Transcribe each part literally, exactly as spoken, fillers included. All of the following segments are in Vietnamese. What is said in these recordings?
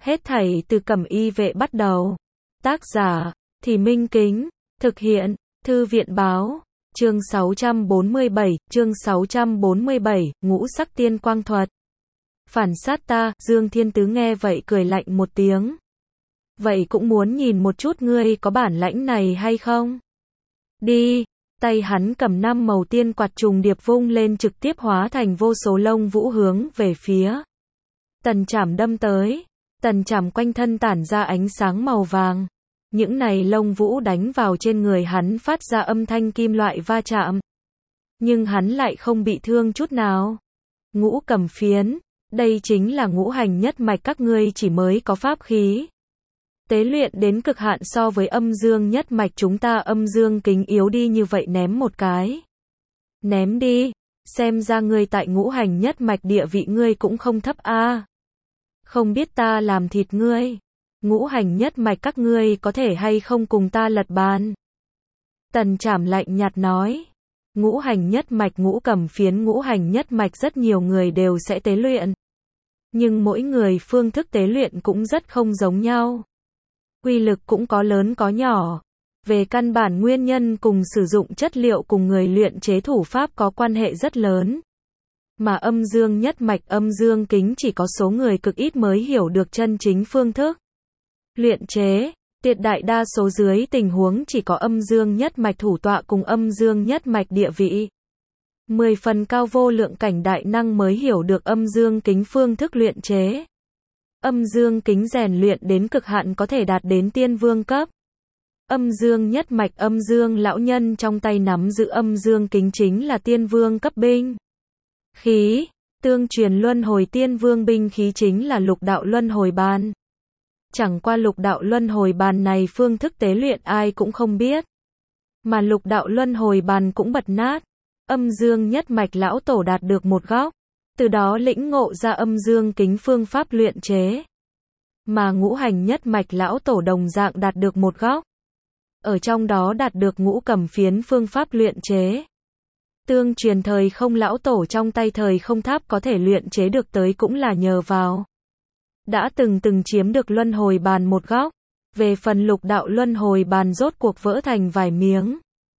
Hết thảy từ Cẩm Y vệ bắt đầu. Tác giả, Thì Minh Kính. Thực hiện, Thư viện Báo. Chương sáu trăm bốn mươi bảy, chương sáu trăm bốn mươi bảy, ngũ sắc tiên quang thuật. Phản sát ta, Dương Thiên Tứ nghe vậy cười lạnh một tiếng. Vậy cũng muốn nhìn một chút ngươi có bản lãnh này hay không? Đi, tay hắn cầm năm màu tiên quạt trùng điệp vung lên trực tiếp hóa thành vô số lông vũ hướng về phía. Tần Trảm đâm tới, Tần Trảm quanh thân tản ra ánh sáng màu vàng. Những này lông vũ đánh vào trên người hắn phát ra âm thanh kim loại va chạm. Nhưng hắn lại không bị thương chút nào. Ngũ cầm phiến, đây chính là ngũ hành nhất mạch các ngươi chỉ mới có pháp khí. Tế luyện đến cực hạn so với âm dương nhất mạch chúng ta âm dương kính yếu đi như vậy ném một cái. Ném đi, xem ra ngươi tại ngũ hành nhất mạch địa vị ngươi cũng không thấp a. Không biết ta làm thịt ngươi. Ngũ hành nhất mạch các ngươi có thể hay không cùng ta lật bàn. Tần Trảm lạnh nhạt nói. Ngũ hành nhất mạch ngũ cầm phiến ngũ hành nhất mạch rất nhiều người đều sẽ tế luyện. Nhưng mỗi người phương thức tế luyện cũng rất không giống nhau. Quy lực cũng có lớn có nhỏ. Về căn bản nguyên nhân cùng sử dụng chất liệu cùng người luyện chế thủ pháp có quan hệ rất lớn. Mà âm dương nhất mạch âm dương kính chỉ có số người cực ít mới hiểu được chân chính phương thức. Luyện chế, tuyệt đại đa số dưới tình huống chỉ có âm dương nhất mạch thủ tọa cùng âm dương nhất mạch địa vị. Mười phần cao vô lượng cảnh đại năng mới hiểu được âm dương kính phương thức luyện chế. Âm dương kính rèn luyện đến cực hạn có thể đạt đến tiên vương cấp. Âm dương nhất mạch âm dương lão nhân trong tay nắm giữ âm dương kính chính là tiên vương cấp binh. Khí, tương truyền luân hồi tiên vương binh khí chính là lục đạo luân hồi bàn. Chẳng qua lục đạo luân hồi bàn này phương thức tế luyện ai cũng không biết. Mà lục đạo luân hồi bàn cũng bật nát. Âm dương nhất mạch lão tổ đạt được một góc. Từ đó lĩnh ngộ ra âm dương kính phương pháp luyện chế. Mà ngũ hành nhất mạch lão tổ đồng dạng đạt được một góc. Ở trong đó đạt được ngũ cầm phiến phương pháp luyện chế. Tương truyền thời không lão tổ trong tay thời không tháp có thể luyện chế được tới cũng là nhờ vào. Đã từng từng chiếm được luân hồi bàn một góc. Về phần lục đạo luân hồi bàn rốt cuộc vỡ thành vài miếng.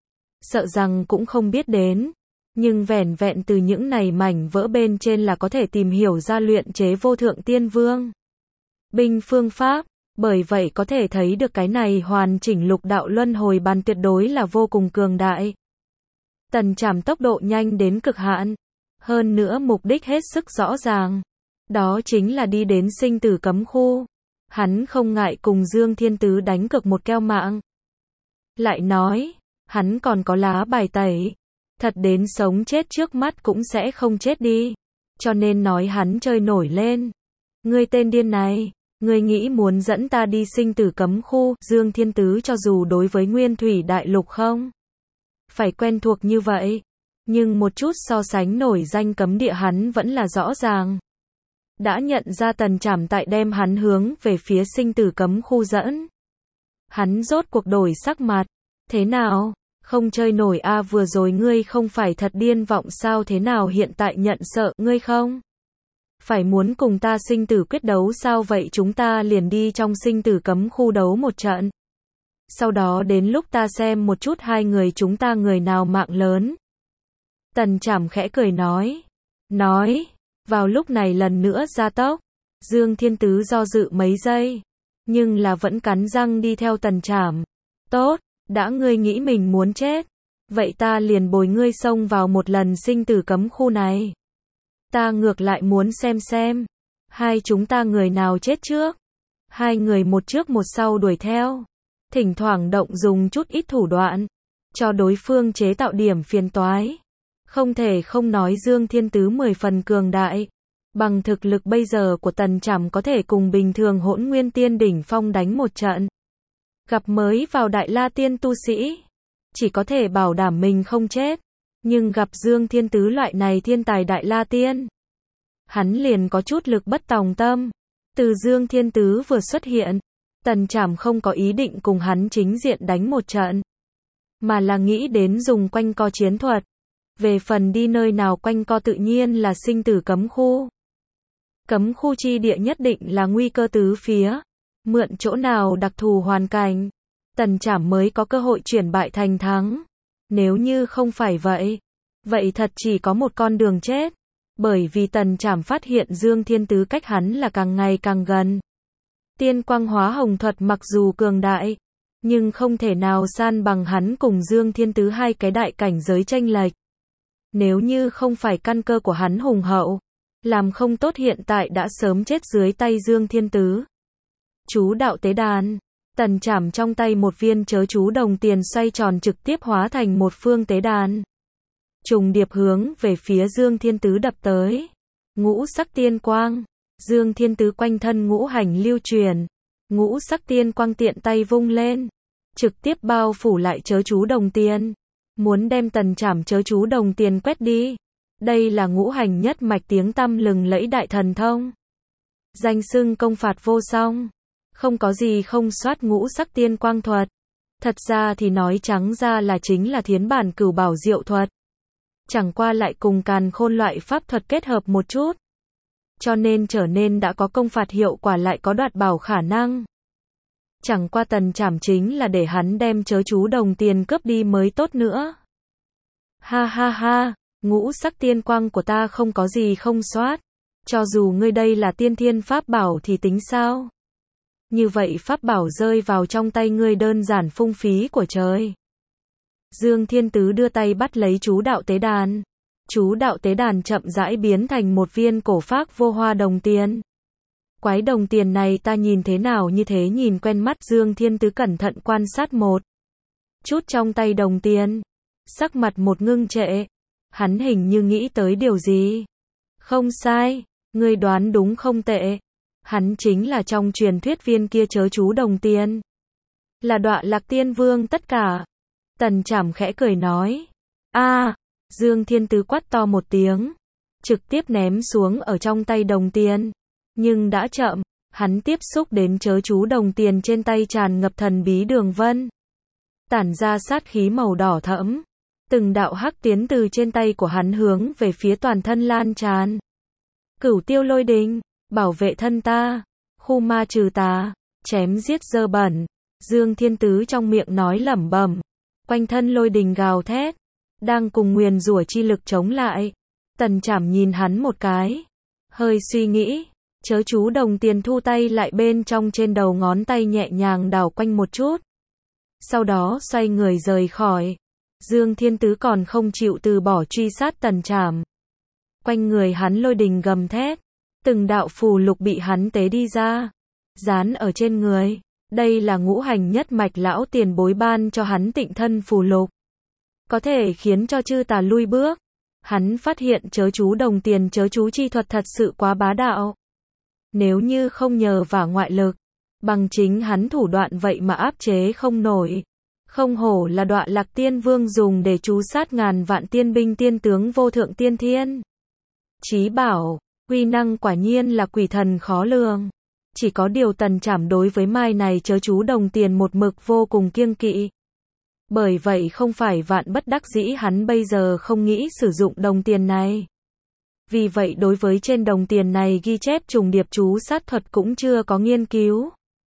Sợ rằng cũng không biết đến. Nhưng vẻn vẹn từ những này mảnh vỡ bên trên là có thể tìm hiểu ra luyện chế vô thượng tiên vương binh phương pháp. Bởi vậy có thể thấy được cái này hoàn chỉnh lục đạo luân hồi bàn tuyệt đối là vô cùng cường đại. Tần Trảm tốc độ nhanh đến cực hạn. Hơn nữa mục đích hết sức rõ ràng. Đó chính là đi đến sinh tử cấm khu. Hắn không ngại cùng Dương Thiên Tứ đánh cược một keo mạng. Lại nói, hắn còn có lá bài tẩy. Thật đến sống chết trước mắt cũng sẽ không chết đi. Cho nên nói hắn chơi nổi lên. Ngươi tên điên này, ngươi nghĩ muốn dẫn ta đi sinh tử cấm khu, Dương Thiên Tứ cho dù đối với Nguyên Thủy Đại Lục không phải quen thuộc như vậy. Nhưng một chút so sánh nổi danh cấm địa hắn vẫn là rõ ràng. Đã nhận ra Tần Trảm tại đem hắn hướng về phía sinh tử cấm khu dẫn. Hắn rốt cuộc đổi sắc mặt. Thế nào? Không chơi nổi a à, vừa rồi ngươi không phải thật điên vọng sao thế nào hiện tại nhận sợ ngươi không? Phải muốn cùng ta sinh tử quyết đấu sao vậy chúng ta liền đi trong sinh tử cấm khu đấu một trận. Sau đó đến lúc ta xem một chút hai người chúng ta người nào mạng lớn. Tần Trảm khẽ cười nói. Nói. Vào lúc này lần nữa gia tốc. Dương Thiên Tứ do dự mấy giây. Nhưng là vẫn cắn răng đi theo Tần Trảm. Tốt. Đã ngươi nghĩ mình muốn chết. Vậy ta liền bồi ngươi xông vào một lần sinh tử cấm khu này. Ta ngược lại muốn xem xem. Hai chúng ta người nào chết trước. Hai người một trước một sau đuổi theo. Thỉnh thoảng động dùng chút ít thủ đoạn. Cho đối phương chế tạo điểm phiền toái. Không thể không nói Dương Thiên Tứ mười phần cường đại. Bằng thực lực bây giờ của Tần Trảm có thể cùng bình thường hỗn nguyên tiên đỉnh phong đánh một trận. Gặp mới vào Đại La Tiên tu sĩ. Chỉ có thể bảo đảm mình không chết. Nhưng gặp Dương Thiên Tứ loại này thiên tài Đại La Tiên. Hắn liền có chút lực bất tòng tâm. Từ Dương Thiên Tứ vừa xuất hiện. Tần Trảm không có ý định cùng hắn chính diện đánh một trận. Mà là nghĩ đến dùng quanh co chiến thuật. Về phần đi nơi nào quanh co tự nhiên là sinh tử cấm khu. Cấm khu chi địa nhất định là nguy cơ tứ phía. Mượn chỗ nào đặc thù hoàn cảnh, Tần Trảm mới có cơ hội chuyển bại thành thắng. Nếu như không phải vậy, vậy thật chỉ có một con đường chết. Bởi vì Tần Trảm phát hiện Dương Thiên Tứ cách hắn là càng ngày càng gần. Tiên quang hóa hồng thuật mặc dù cường đại, nhưng không thể nào san bằng hắn cùng Dương Thiên Tứ hai cái đại cảnh giới chênh lệch. Nếu như không phải căn cơ của hắn hùng hậu, làm không tốt hiện tại đã sớm chết dưới tay Dương Thiên Tứ. Chú đạo tế đàn. Tần Trảm trong tay một viên chớ chú đồng tiền xoay tròn trực tiếp hóa thành một phương tế đàn. Trùng điệp hướng về phía Dương Thiên Tứ đập tới. Ngũ sắc tiên quang. Dương Thiên Tứ quanh thân ngũ hành lưu truyền. Ngũ sắc tiên quang tiện tay vung lên. Trực tiếp bao phủ lại chớ chú đồng tiền. Muốn đem Tần Trảm chớ chú đồng tiền quét đi. Đây là ngũ hành nhất mạch tiếng tăm lừng lẫy đại thần thông. Danh xưng công phạt vô song. Không có gì không soát ngũ sắc tiên quang thuật. Thật ra thì nói trắng ra là chính là thiến bản cửu bảo diệu thuật. Chẳng qua lại cùng càn khôn loại pháp thuật kết hợp một chút. Cho nên trở nên đã có công phạt hiệu quả lại có đoạt bảo khả năng. Chẳng qua Tần Trảm chính là để hắn đem chớ chú đồng tiền cướp đi mới tốt nữa. Ha ha ha, ngũ sắc tiên quang của ta không có gì không soát. Cho dù ngươi đây là tiên thiên pháp bảo thì tính sao? Như vậy pháp bảo rơi vào trong tay ngươi đơn giản phung phí của trời. Dương Thiên Tứ đưa tay bắt lấy chú đạo tế đàn. Chú đạo tế đàn chậm rãi biến thành một viên cổ phác vô hoa đồng tiền. Quái đồng tiền này ta nhìn thế nào như thế nhìn quen mắt. Dương Thiên Tứ cẩn thận quan sát một chút trong tay đồng tiền. Sắc mặt một ngưng trệ. Hắn hình như nghĩ tới điều gì. Không sai, ngươi đoán đúng không tệ. Hắn chính là trong truyền thuyết viên kia chớ chú đồng tiền. Là Đọa Lạc Tiên Vương tất cả. Tần Trảm khẽ cười nói. A, à, Dương Thiên Tứ quát to một tiếng. Trực tiếp ném xuống ở trong tay đồng tiền. Nhưng đã chậm, hắn tiếp xúc đến chớ chú đồng tiền trên tay tràn ngập thần bí đường vân. Tản ra sát khí màu đỏ thẫm. Từng đạo hắc tiến từ trên tay của hắn hướng về phía toàn thân lan tràn. Cửu tiêu lôi đình, bảo vệ thân ta, khu ma trừ tà, chém giết dơ bẩn. Dương Thiên Tứ trong miệng nói lẩm bẩm, quanh thân lôi đình gào thét, đang cùng nguyền rủa chi lực chống lại. Tần Trảm nhìn hắn một cái, hơi suy nghĩ, chớ chú đồng tiền thu tay lại bên trong trên đầu ngón tay nhẹ nhàng đảo quanh một chút. Sau đó xoay người rời khỏi. Dương Thiên Tứ còn không chịu từ bỏ truy sát Tần Trảm. Quanh người hắn lôi đình gầm thét, từng đạo phù lục bị hắn tế đi ra, dán ở trên người. Đây là ngũ hành nhất mạch lão tiền bối ban cho hắn tịnh thân phù lục. Có thể khiến cho chư tà lui bước. Hắn phát hiện chớ chú đồng tiền chớ chú chi thuật thật sự quá bá đạo. Nếu như không nhờ vào ngoại lực, bằng chính hắn thủ đoạn vậy mà áp chế không nổi. Không hổ là Đọa Lạc Tiên Vương dùng để trú sát ngàn vạn tiên binh tiên tướng vô thượng tiên thiên. Chí bảo, uy năng quả nhiên là quỷ thần khó lường. Chỉ có điều Tần Trảm đối với mai này chớ chú đồng tiền một mực vô cùng kiêng kỵ. Bởi vậy không phải vạn bất đắc dĩ hắn bây giờ không nghĩ sử dụng đồng tiền này. Vì vậy đối với trên đồng tiền này ghi chép trùng điệp chú sát thuật cũng chưa có nghiên cứu.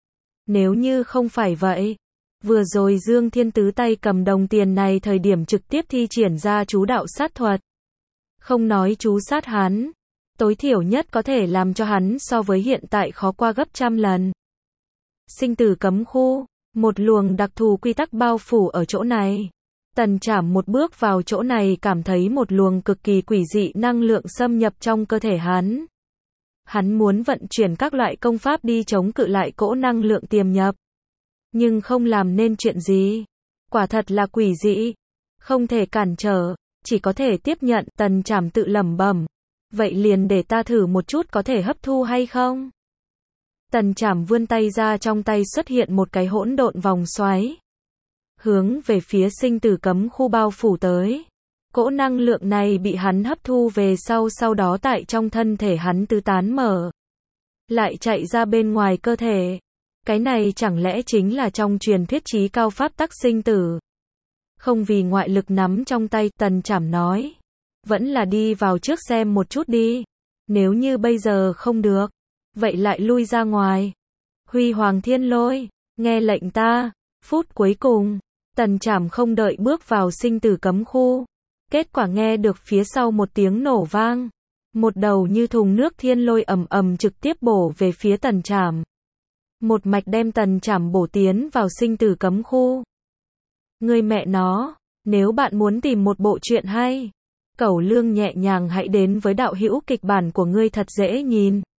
Nếu như không phải vậy, vừa rồi Dương Thiên Tứ tay cầm đồng tiền này thời điểm trực tiếp thi triển ra chú đạo sát thuật. Không nói chú sát hắn, tối thiểu nhất có thể làm cho hắn so với hiện tại khó qua gấp trăm lần. Sinh tử cấm khu, một luồng đặc thù quy tắc bao phủ ở chỗ này. Tần Trảm một bước vào chỗ này cảm thấy một luồng cực kỳ quỷ dị năng lượng xâm nhập trong cơ thể hắn. Hắn muốn vận chuyển các loại công pháp đi chống cự lại cỗ năng lượng tiềm nhập. Nhưng không làm nên chuyện gì. Quả thật là quỷ dị. Không thể cản trở, chỉ có thể tiếp nhận. Tần Trảm tự lẩm bẩm. Vậy liền để ta thử một chút có thể hấp thu hay không? Tần Trảm vươn tay ra, trong tay xuất hiện một cái hỗn độn vòng xoáy. Hướng về phía sinh tử cấm khu bao phủ tới. Cỗ năng lượng này bị hắn hấp thu về sau, sau đó tại trong thân thể hắn tứ tán mở. Lại chạy ra bên ngoài cơ thể. Cái này chẳng lẽ chính là trong truyền thuyết chí cao pháp tắc sinh tử? Không vì ngoại lực nắm trong tay, Tần Trảm nói. Vẫn là đi vào trước xem một chút đi. Nếu như bây giờ không được, vậy lại lui ra ngoài. Huy Hoàng Thiên Lôi, nghe lệnh ta. Phút cuối cùng, Tần Trảm không đợi bước vào sinh tử cấm khu. Kết quả nghe được phía sau một tiếng nổ vang. Một đầu như thùng nước thiên lôi ầm ầm trực tiếp bổ về phía Tần Trảm. Một mạch đem Tần Trảm bổ tiến vào sinh tử cấm khu. Người mẹ nó, nếu bạn muốn tìm một bộ truyện hay, Cẩu Lương nhẹ nhàng hãy đến với đạo hữu kịch bản của ngươi thật dễ nhìn.